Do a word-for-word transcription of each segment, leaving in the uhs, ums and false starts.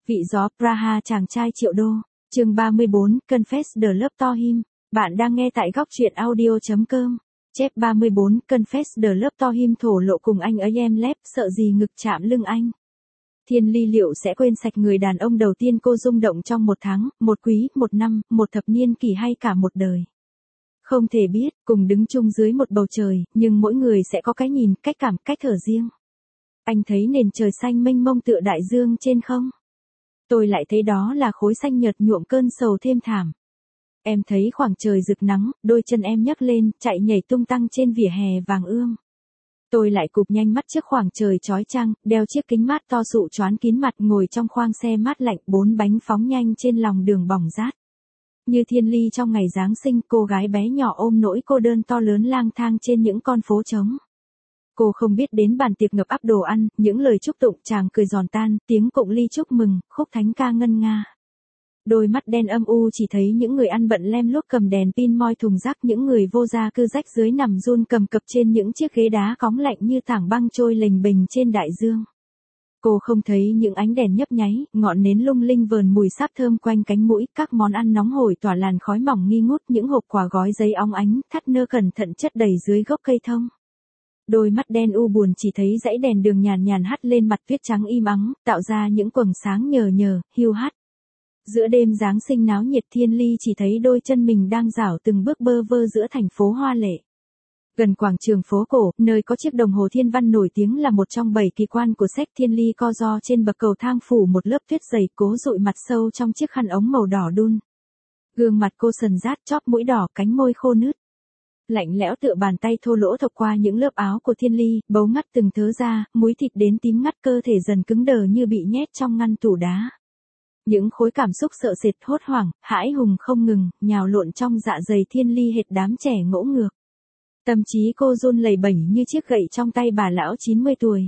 Vị gió Praha chàng trai triệu đô. Chương ba mươi bốn, Confess the Love to him. Bạn đang nghe tại góc truyện audio chấm com. Chép ba mươi bốn, Confess the Love to him thổ lộ cùng anh ấy em lép, sợ gì ngực chạm lưng anh. Thiên Ly liệu sẽ quên sạch người đàn ông đầu tiên cô rung động trong một tháng, một quý, một năm, một thập niên kỷ hay cả một đời. Không thể biết, cùng đứng chung dưới một bầu trời, nhưng mỗi người sẽ có cái nhìn, cách cảm, cách thở riêng. Anh thấy nền trời xanh mênh mông tựa đại dương trên không? Tôi lại thấy đó là khối xanh nhợt nhuộm cơn sầu thêm thảm. Em thấy khoảng trời rực nắng, đôi chân em nhấc lên, chạy nhảy tung tăng trên vỉa hè vàng ươm. Tôi lại cụp nhanh mắt trước khoảng trời chói chang, đeo chiếc kính mát to sụ choán kín mặt, ngồi trong khoang xe mát lạnh, bốn bánh phóng nhanh trên lòng đường bỏng rát. Như Thiên Ly trong ngày Giáng sinh, cô gái bé nhỏ ôm nỗi cô đơn to lớn lang thang trên những con phố trống. Cô không biết đến bàn tiệc ngập ắp đồ ăn, những lời chúc tụng, chàng cười giòn tan, tiếng cụng ly chúc mừng, khúc thánh ca ngân nga. Đôi mắt đen âm u chỉ thấy những người ăn bận lem luốc cầm đèn pin moi thùng rác, những người vô gia cư rách dưới nằm run cầm cập trên những chiếc ghế đá cóng lạnh như tảng băng trôi lềnh bềnh trên đại dương. Cô không thấy những ánh đèn nhấp nháy, ngọn nến lung linh vờn mùi sáp thơm quanh cánh mũi, các món ăn nóng hổi tỏa làn khói mỏng nghi ngút, những hộp quà gói giấy óng ánh, thắt nơ cẩn thận chất đầy dưới gốc cây thông. Đôi mắt đen u buồn chỉ thấy dãy đèn đường nhàn nhàn hắt lên mặt tuyết trắng im ắng, tạo ra những quầng sáng nhờ nhờ, hiu hắt. Giữa đêm Giáng sinh náo nhiệt, Thiên Ly chỉ thấy đôi chân mình đang rảo từng bước bơ vơ giữa thành phố hoa lệ. Gần quảng trường phố cổ, nơi có chiếc đồng hồ thiên văn nổi tiếng là một trong bảy kỳ quan của sách, Thiên Ly co ro trên bậc cầu thang phủ một lớp tuyết dày, cố dụi mặt sâu trong chiếc khăn ống màu đỏ đun. Gương mặt cô sần rát, chóp mũi đỏ, cánh môi khô nứt. Lạnh lẽo tựa bàn tay thô lỗ thọc qua những lớp áo của Thiên Ly, bấu ngắt từng thớ da, múi thịt đến tím ngắt, cơ thể dần cứng đờ như bị nhét trong ngăn tủ đá. Những khối cảm xúc sợ sệt, hốt hoảng, hãi hùng không ngừng, nhào lộn trong dạ dày Thiên Ly hệt đám trẻ ngỗ ngược. Tâm trí cô run lẩy bẩy như chiếc gậy trong tay bà lão chín mươi tuổi.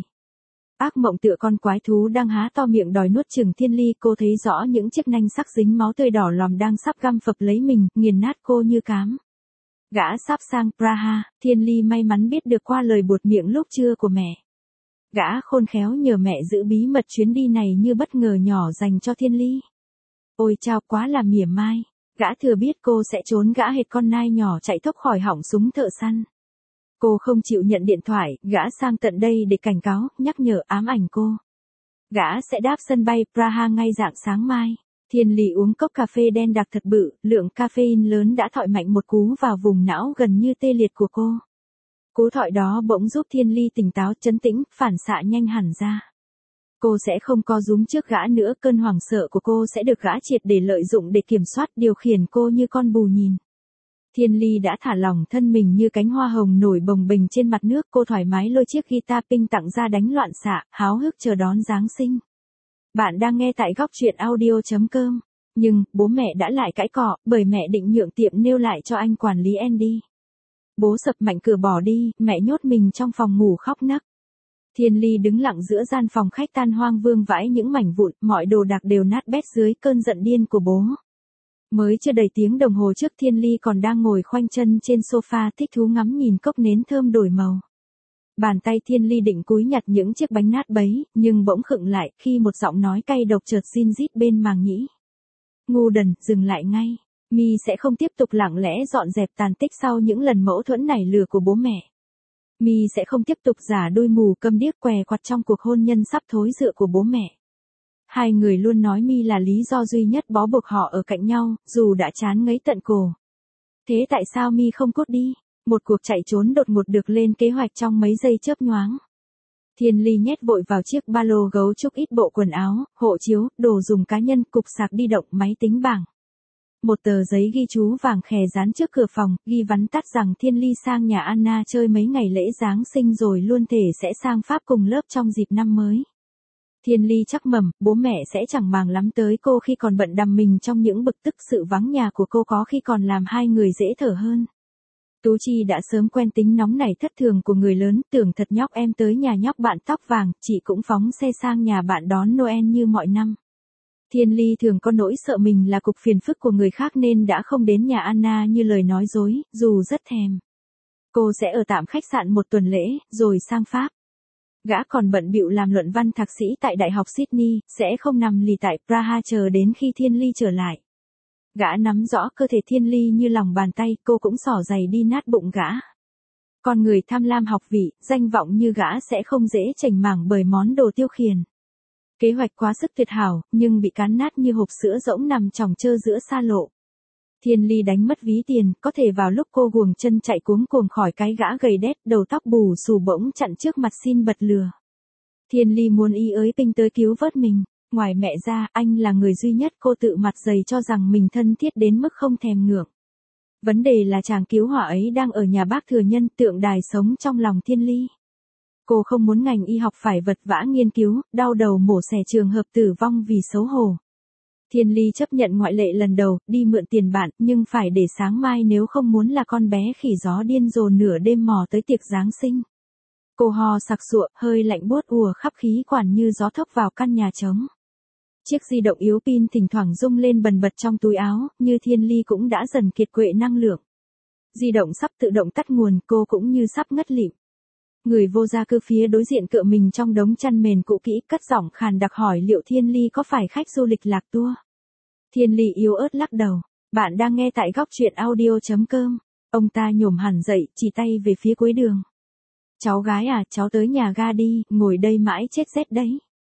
Ác mộng tựa con quái thú đang há to miệng đòi nuốt chửng Thiên Ly, cô thấy rõ những chiếc nanh sắc dính máu tươi đỏ lòm đang sắp găm phập lấy mình, nghiền nát cô như cám. Gã sắp sang Praha, Thiên Ly may mắn biết được qua lời buột miệng lúc trưa của mẹ. Gã khôn khéo nhờ mẹ giữ bí mật chuyến đi này như bất ngờ nhỏ dành cho Thiên Ly. Ôi chao, quá là mỉa mai. Gã thừa biết cô sẽ trốn gã hệt con nai nhỏ chạy thốc khỏi họng súng thợ săn. Cô không chịu nhận điện thoại, gã sang tận đây để cảnh cáo, nhắc nhở, ám ảnh cô. Gã sẽ đáp sân bay Praha ngay rạng sáng mai. Thiên Ly uống cốc cà phê đen đặc thật bự, lượng caffeine lớn đã thọi mạnh một cú vào vùng não gần như tê liệt của cô. Cú thọi đó bỗng giúp Thiên Ly tỉnh táo, trấn tĩnh, phản xạ nhanh hẳn ra. Cô sẽ không co rúm trước gã nữa, cơn hoảng sợ của cô sẽ được gã triệt để lợi dụng để kiểm soát, điều khiển cô như con bù nhìn. Thiên Ly đã thả lỏng thân mình như cánh hoa hồng nổi bồng bềnh trên mặt nước, cô thoải mái lôi chiếc guitar pink tặng ra đánh loạn xạ, háo hức chờ đón Giáng sinh. Bạn đang nghe tại góc truyện audio chấm com. Nhưng, bố mẹ đã lại cãi cọ, bởi mẹ định nhượng tiệm nêu lại cho anh quản lý Andy. Bố sập mạnh cửa bỏ đi, mẹ nhốt mình trong phòng ngủ khóc nấc. Thiên Ly đứng lặng giữa gian phòng khách tan hoang vương vãi những mảnh vụn, mọi đồ đạc đều nát bét dưới cơn giận điên của bố. Mới chưa đầy tiếng đồng hồ trước, Thiên Ly còn đang ngồi khoanh chân trên sofa thích thú ngắm nhìn cốc nến thơm đổi màu. Bàn tay Thiên Ly định cúi nhặt những chiếc bánh nát bấy, nhưng bỗng khựng lại khi một giọng nói cay độc chợt rin rít bên màng nhĩ. Ngu đần, dừng lại ngay. Mi sẽ không tiếp tục lặng lẽ dọn dẹp tàn tích sau những lần mâu thuẫn nảy lửa của bố mẹ. Mi sẽ không tiếp tục giả đôi mù câm điếc què quặt trong cuộc hôn nhân sắp thối rữa của bố mẹ. Hai người luôn nói Mi là lý do duy nhất bó buộc họ ở cạnh nhau, dù đã chán ngấy tận cổ. Thế tại sao Mi không cút đi? Một cuộc chạy trốn đột ngột được lên kế hoạch trong mấy giây chớp nhoáng. Thiên Ly nhét vội vào chiếc ba lô gấu trúc ít bộ quần áo, hộ chiếu, đồ dùng cá nhân, cục sạc đi động, máy tính bảng. Một tờ giấy ghi chú vàng khè dán trước cửa phòng, ghi vắn tắt rằng Thiên Ly sang nhà Anna chơi mấy ngày lễ Giáng sinh rồi luôn thể sẽ sang Pháp cùng lớp trong dịp năm mới. Thiên Ly chắc mẩm, bố mẹ sẽ chẳng màng lắm tới cô khi còn bận đắm mình trong những bực tức, sự vắng nhà của cô có khi còn làm hai người dễ thở hơn. Tú Chi đã sớm quen tính nóng nảy thất thường của người lớn, tưởng thật nhóc em tới nhà nhóc bạn tóc vàng, chị cũng phóng xe sang nhà bạn đón Noel như mọi năm. Thiên Ly thường có nỗi sợ mình là cục phiền phức của người khác nên đã không đến nhà Anna như lời nói dối, dù rất thèm. Cô sẽ ở tạm khách sạn một tuần lễ, rồi sang Pháp. Gã còn bận bịu làm luận văn thạc sĩ tại Đại học Sydney, sẽ không nằm lì tại Praha chờ đến khi Thiên Ly trở lại. Gã nắm rõ cơ thể Thiên Ly như lòng bàn tay, cô cũng xỏ giày đi nát bụng gã. Con người tham lam học vị, danh vọng như gã sẽ không dễ chảnh mảng bởi món đồ tiêu khiển. Kế hoạch quá sức tuyệt hảo, nhưng bị cán nát như hộp sữa rỗng nằm chòng chơ giữa xa lộ. Thiên Ly đánh mất ví tiền, có thể vào lúc cô guồng chân chạy cuống cuồng khỏi cái gã gầy đét, đầu tóc bù xù bỗng chặn trước mặt xin bật lừa. Thiên Ly muốn y ới Pinh tới cứu vớt mình, ngoài mẹ ra, anh là người duy nhất cô tự mặt dày cho rằng mình thân thiết đến mức không thèm ngưỡng. Vấn đề là chàng cứu hỏa ấy đang ở nhà bác Thừa Nhân, tượng đài sống trong lòng Thiên Ly. Cô không muốn ngành y học phải vật vã nghiên cứu, đau đầu mổ xẻ trường hợp tử vong vì xấu hổ. Thiên Ly chấp nhận ngoại lệ lần đầu, đi mượn tiền bạn, nhưng phải để sáng mai nếu không muốn là con bé khỉ gió điên rồ nửa đêm mò tới tiệc Giáng sinh. Cô ho sặc sụa, hơi lạnh buốt ùa khắp khí quản như gió thốc vào căn nhà trống. Chiếc di động yếu pin thỉnh thoảng rung lên bần bật trong túi áo, như Thiên Ly cũng đã dần kiệt quệ năng lượng. Di động sắp tự động tắt nguồn, cô cũng như sắp ngất lịm. Người vô gia cư phía đối diện cựa mình trong đống chăn mền cũ kỹ, cất giọng khàn đặc hỏi liệu Thiên Ly có phải khách du lịch lạc tour. Thiên Ly yếu ớt lắc đầu. Bạn đang nghe tại góc truyện audio chấm com. Ông ta nhổm hẳn dậy, chỉ tay về phía cuối đường. Cháu gái à, cháu tới nhà ga đi, ngồi đây mãi chết rét đấy.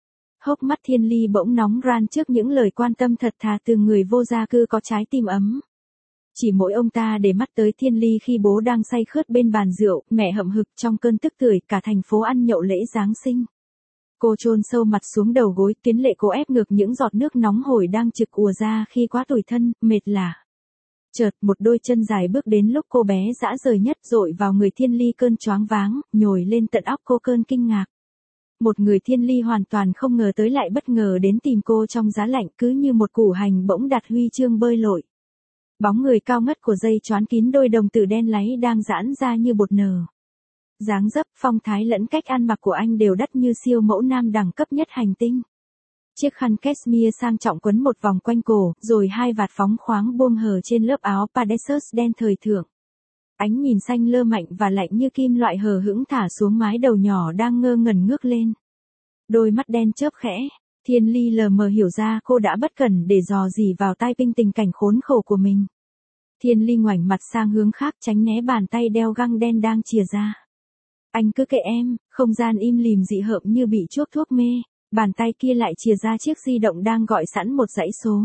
Hốc mắt Thiên Ly bỗng nóng ran trước những lời quan tâm thật thà từ người vô gia cư có trái tim ấm. Chỉ mỗi ông ta để mắt tới Thiên Ly khi bố đang say khướt bên bàn rượu, mẹ hậm hực trong cơn tức tưởi, cả thành phố ăn nhậu lễ Giáng sinh. Cô chôn sâu mặt xuống đầu gối, Tiến Lệ cố ép ngược những giọt nước nóng hổi đang trực ùa ra khi quá tủi thân, mệt lả. Chợt, một đôi chân dài bước đến lúc cô bé dã rời nhất dội vào người Thiên Ly, cơn choáng váng, nhồi lên tận óc cô cơn kinh ngạc. Một người Thiên Ly hoàn toàn không ngờ tới lại bất ngờ đến tìm cô trong giá lạnh, cứ như một củ hành bỗng đặt huy chương bơi lội. Bóng người cao ngất của dây choán kín đôi đồng tử đen láy đang giãn ra như bột nở. Dáng dấp, phong thái lẫn cách ăn mặc của anh đều đắt như siêu mẫu nam đẳng cấp nhất hành tinh. Chiếc khăn cashmere sang trọng quấn một vòng quanh cổ, rồi hai vạt phóng khoáng buông hở trên lớp áo Pegasus đen thời thượng. Ánh nhìn xanh lơ mạnh và lạnh như kim loại hờ hững thả xuống mái đầu nhỏ đang ngơ ngẩn ngước lên. Đôi mắt đen chớp khẽ, Thiên Ly lờ mờ hiểu ra cô đã bất cẩn để dò dỉ vào tai Pinh tình cảnh khốn khổ của mình. Thiên Ly ngoảnh mặt sang hướng khác tránh né bàn tay đeo găng đen đang chìa ra. Anh cứ kệ em, không gian im lìm dị hợm như bị chuốc thuốc mê, bàn tay kia lại chìa ra chiếc di động đang gọi sẵn một dãy số.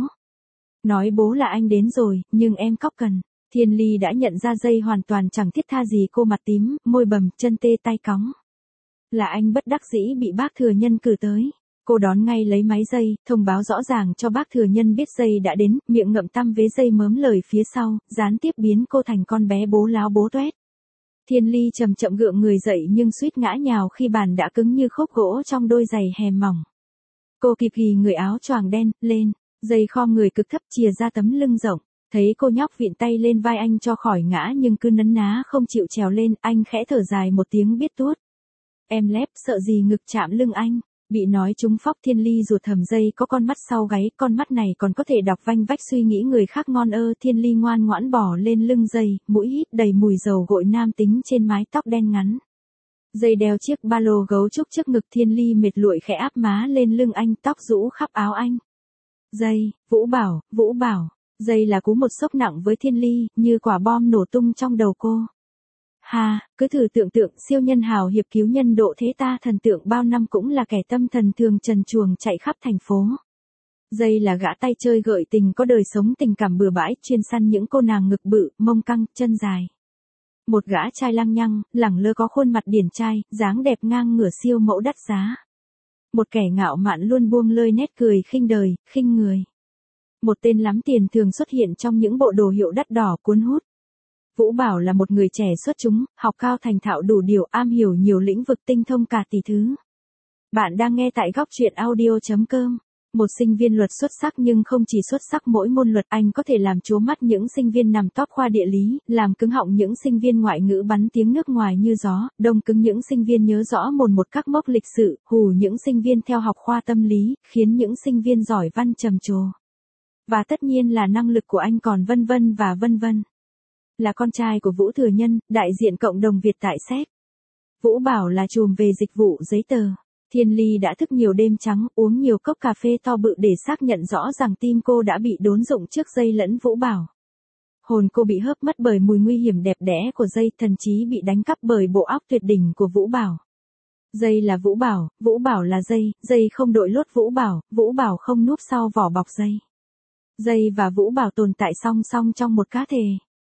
Nói bố là anh đến rồi, nhưng em cóc cần. Thiên Ly đã nhận ra dây hoàn toàn chẳng thiết tha gì cô, mặt tím, môi bầm, chân tê tay cóng. Là anh bất đắc dĩ bị bác Thừa Nhân cử tới. Cô đón ngay lấy máy dây, thông báo rõ ràng cho bác Thừa Nhân biết dây đã đến, miệng ngậm tăm vế dây mớm lời phía sau, gián tiếp biến cô thành con bé bố láo bố toét. Thiên Ly chậm chậm gượng người dậy nhưng suýt ngã nhào khi bàn đã cứng như khúc gỗ trong đôi giày hèm mỏng. Cô kịp ghì người áo choàng đen lên, dây khom người cực thấp chìa ra tấm lưng rộng. Thấy cô nhóc vịn tay lên vai anh cho khỏi ngã nhưng cứ nấn ná không chịu trèo lên, anh khẽ thở dài một tiếng biết tuốt. Em lép, sợ gì ngực chạm lưng anh. Bị nói trúng phóc, Thiên Ly ruột thầm dây có con mắt sau gáy, con mắt này còn có thể đọc vanh vách suy nghĩ người khác ngon ơ. Thiên Ly ngoan ngoãn bò lên lưng dây, mũi hít đầy mùi dầu gội nam tính trên mái tóc đen ngắn. Dây đeo chiếc ba lô gấu trúc trước ngực, Thiên Ly mệt lụi khẽ áp má lên lưng anh, tóc rũ khắp áo anh. Dây, Vũ Bảo, Vũ Bảo. Dây là cú một sốc nặng với Thiên Ly, như quả bom nổ tung trong đầu cô. Ha, cứ thử tưởng tượng siêu nhân hào hiệp cứu nhân độ thế ta thần tượng bao năm cũng là kẻ tâm thần thường trần truồng chạy khắp thành phố. Dây là gã tay chơi gợi tình có đời sống tình cảm bừa bãi, chuyên săn những cô nàng ngực bự, mông căng, chân dài. Một gã trai lăng nhăng, lẳng lơ có khuôn mặt điển trai, dáng đẹp ngang ngửa siêu mẫu đắt giá. Một kẻ ngạo mạn luôn buông lơi nét cười khinh đời, khinh người. Một tên lắm tiền thường xuất hiện trong những bộ đồ hiệu đắt đỏ cuốn hút. Vũ Bảo là một người trẻ xuất chúng, học cao thành thạo đủ điều, am hiểu nhiều lĩnh vực, tinh thông cả tỷ thứ. Bạn đang nghe tại góc truyện audio chấm com. Một sinh viên luật xuất sắc nhưng không chỉ xuất sắc mỗi môn luật, anh có thể làm chố mắt những sinh viên nằm top khoa địa lý, làm cứng họng những sinh viên ngoại ngữ bắn tiếng nước ngoài như gió, đông cứng những sinh viên nhớ rõ mồn một các mốc lịch sử, hù những sinh viên theo học khoa tâm lý, khiến những sinh viên giỏi văn trầm trồ. Và tất nhiên là năng lực của anh còn vân vân và vân vân. Là con trai của Vũ Thừa Nhân, đại diện cộng đồng Việt tại Séc. Vũ Bảo là trùm về dịch vụ giấy tờ. Thiên Ly đã thức nhiều đêm trắng, uống nhiều cốc cà phê to bự để xác nhận rõ rằng tim cô đã bị đốn rụng trước dây lẫn Vũ Bảo. Hồn cô bị hớp mất bởi mùi nguy hiểm đẹp đẽ của dây, thần trí bị đánh cắp bởi bộ óc tuyệt đỉnh của Vũ Bảo. Dây là Vũ Bảo, Vũ Bảo là dây, dây không đội lốt Vũ Bảo, Vũ Bảo không núp sau vỏ bọc dây. Dây và Vũ Bảo tồn tại song song trong một cá thể.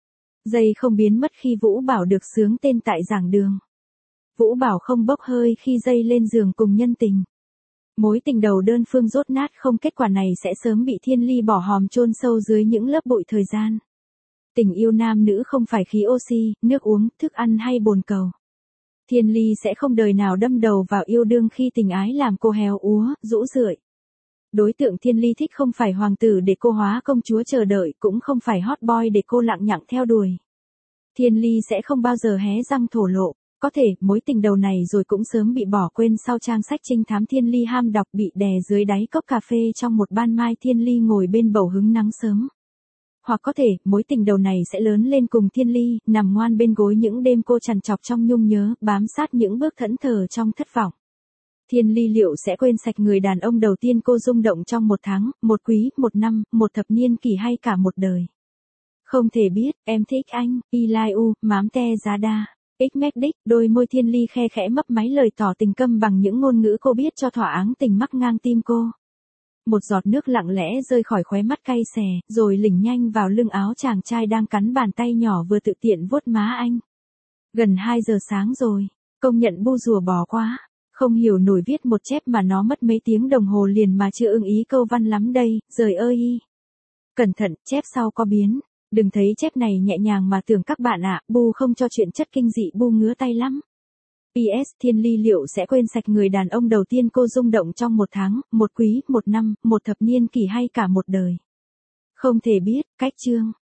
Dây không biến mất khi Vũ Bảo được xướng tên tại giảng đường. Vũ Bảo không bốc hơi khi dây lên giường cùng nhân tình. Mối tình đầu đơn phương rốt nát không kết quả này sẽ sớm bị Thiên Ly bỏ hòm chôn sâu dưới những lớp bụi thời gian. Tình yêu nam nữ không phải khí oxy, nước uống, thức ăn hay bồn cầu. Thiên Ly sẽ không đời nào đâm đầu vào yêu đương khi tình ái làm cô héo úa, rũ rượi. Đối tượng Thiên Ly thích không phải hoàng tử để cô hóa công chúa chờ đợi, cũng không phải hot boy để cô lặng nhặng theo đuổi. Thiên Ly sẽ không bao giờ hé răng thổ lộ. Có thể, mối tình đầu này rồi cũng sớm bị bỏ quên sau trang sách trinh thám Thiên Ly ham đọc bị đè dưới đáy cốc cà phê trong một ban mai Thiên Ly ngồi bên bầu hứng nắng sớm. Hoặc có thể, mối tình đầu này sẽ lớn lên cùng Thiên Ly, nằm ngoan bên gối những đêm cô trằn trọc trong nhung nhớ, bám sát những bước thẫn thờ trong thất vọng. Thiên Ly liệu sẽ quên sạch người đàn ông đầu tiên cô rung động trong một tháng, một quý, một năm, một thập niên kỷ hay cả một đời. Không thể biết, em thích anh, Eliu, mám te giá đa. X Medic, đôi môi Thiên Ly khe khẽ mấp máy lời tỏ tình câm bằng những ngôn ngữ cô biết cho thỏa áng tình mắc ngang tim cô. Một giọt nước lặng lẽ rơi khỏi khóe mắt cay xè, rồi lỉnh nhanh vào lưng áo chàng trai đang cắn bàn tay nhỏ vừa tự tiện vuốt má anh. Gần hai giờ sáng rồi, công nhận bu rùa bò quá, không hiểu nổi viết một chép mà nó mất mấy tiếng đồng hồ liền mà chưa ưng ý câu văn lắm đây, rời ơi. Cẩn thận, chép sau có biến. Đừng thấy chép này nhẹ nhàng mà tưởng các bạn ạ, bu không cho chuyện chất kinh dị, bu ngứa tay lắm. pê ét Thiên Ly liệu sẽ quên sạch người đàn ông đầu tiên cô rung động trong một tháng, một quý, một năm, một thập niên kỷ hay cả một đời. Không thể biết, cách chương.